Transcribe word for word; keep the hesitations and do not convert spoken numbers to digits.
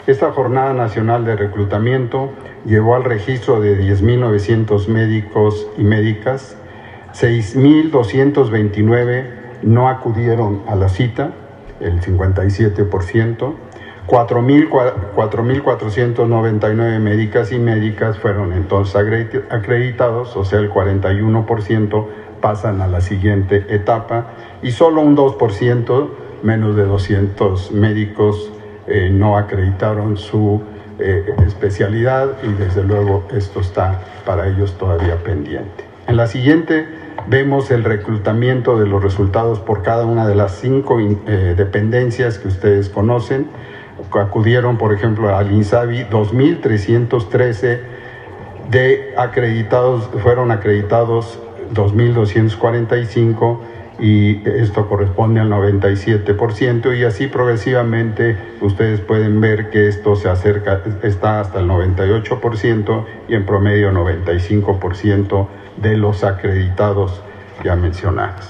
Esta Jornada Nacional de Reclutamiento llevó al registro de diez mil novecientos médicos y médicas, seis mil doscientos veintinueve no acudieron a la cita, el cincuenta y siete por ciento, cuatro mil cuatrocientos noventa y nueve médicas y médicas fueron entonces acreditados, o sea, el cuarenta y uno por ciento pasan a la siguiente etapa y solo un dos por ciento, menos de doscientos médicos, eh, no acreditaron su eh, especialidad y desde luego esto está para ellos todavía pendiente. En la siguiente vemos el reclutamiento de los resultados por cada una de las cinco eh, dependencias que ustedes conocen. Acudieron, por ejemplo, al INSABI dos mil trescientos trece de acreditados, fueron acreditados dos mil doscientos cuarenta y cinco y esto corresponde al noventa y siete por ciento y así progresivamente ustedes pueden ver que esto se acerca, está hasta el noventa y ocho por ciento y en promedio noventa y cinco por ciento de los acreditados ya mencionados.